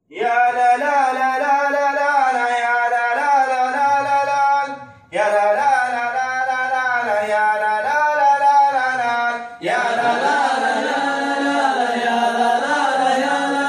يا لا لا لا لا لا لا لا يا لا لا لا لا لا لا يا لا لا لا لا لا لا لا يا لا لا لا لا لا لا يا لا لا لا لا لا لا يا لا لا لا يا لا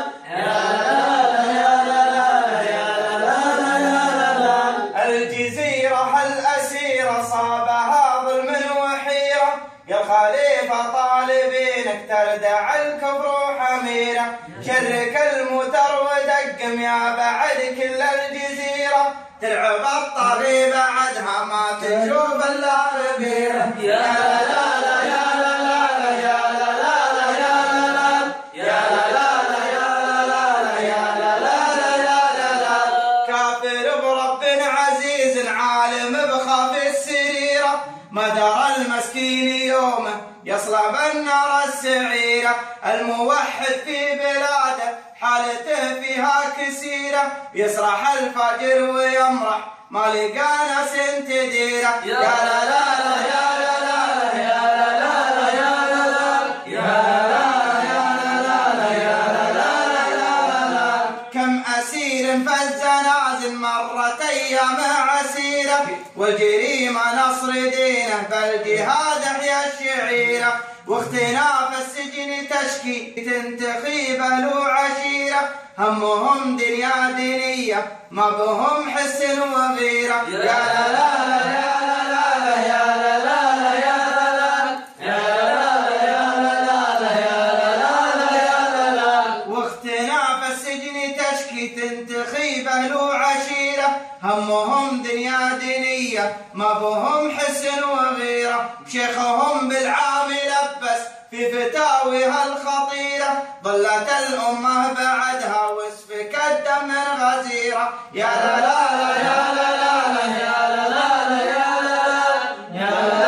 لا يا لا لا يا لا لا الجزيرة الأسيرة صابها ظلم وحيرة يا الخليفة طالبينك تردع الكفر وحميرة شرك المتر ودقم يا بعد كل الجزيرة تلعب الطغي بعدها ما تشوف الا ربيرة يا لا لا يا لا لا يا لا لا يا لا لا يا لا لا يا لا لا يا لا لا يا لا لا كافر برب عزيز عالم بخاف السريرة مدار المسكين يومه يصلب النار السعيرة الموحد في بلاده حالته فيها كسيرة يسرح الفجر ويمرح ما لقى ناس تديره يا لا لا يا لا لا يا لا لا يا لا لا يا لا لا يا لا لا كم أسير في الزنازل مرت أيام عسيرة والجريمة نصر دينه فالجهاد احيا الشعيرة واختلاف السجن تشكي تنتخي بلو عشيرة همهم دنيا دينية ما بهم حس وغيرة يا لا لا يا لا لا يا لا لا يا لا لا يا لا لا يا لا واختلاف السجن تشكي تنتخي بلو عشيرة همهم دنيا دينية ما بهم حس وغيرة شيخهم بالعام لبس في فتاويها الخطيرة ظلت الأمة بعدها وسفك الدم من غزيرة يا لا لا يا لا لا يا لا لا يا لا لا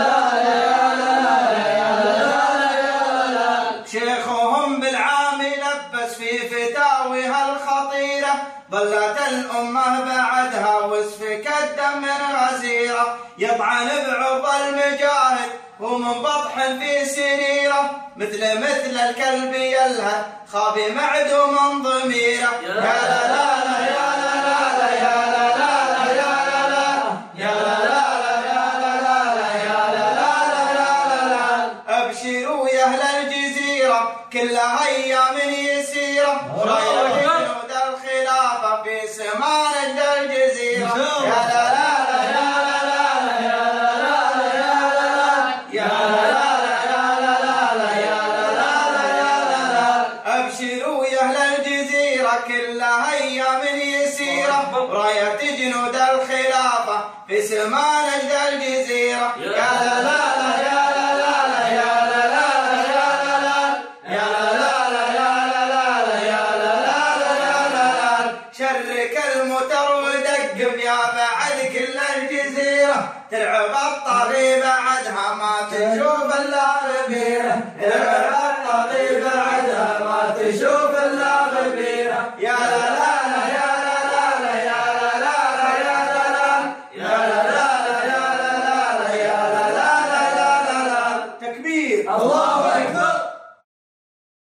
يا لا شيخهم بالعام لبس في فتاويها الخطيرة ظلت الأمة بعدها وسفك الدم من غزيرة يطعن بعرض المجاهد ومن بطح في سريرة مثل الكلب يلهث خاب معدوم ضميره يا لا لا يا لا لا يا لا لا يا لا لا يا لا لا يا لا لا ابشروا يا اهل الجزيرة كلها ايام يسيرة رايح جنود الخلافة في سما نجد الجزيرة يا لا لا كلها ايام يسيره رايه جنود الخلافه في سما نجد الجزيره يا لا لا يا لا لا يا لا لا يا لا لا يا لا لا يا لا لا يا لا لا شرك المتر ودقم يا بعد كل الجزيره تلعب الطغي بعدها ما تشوف الا ربيره تلعب الطغي بعدها ما تشوف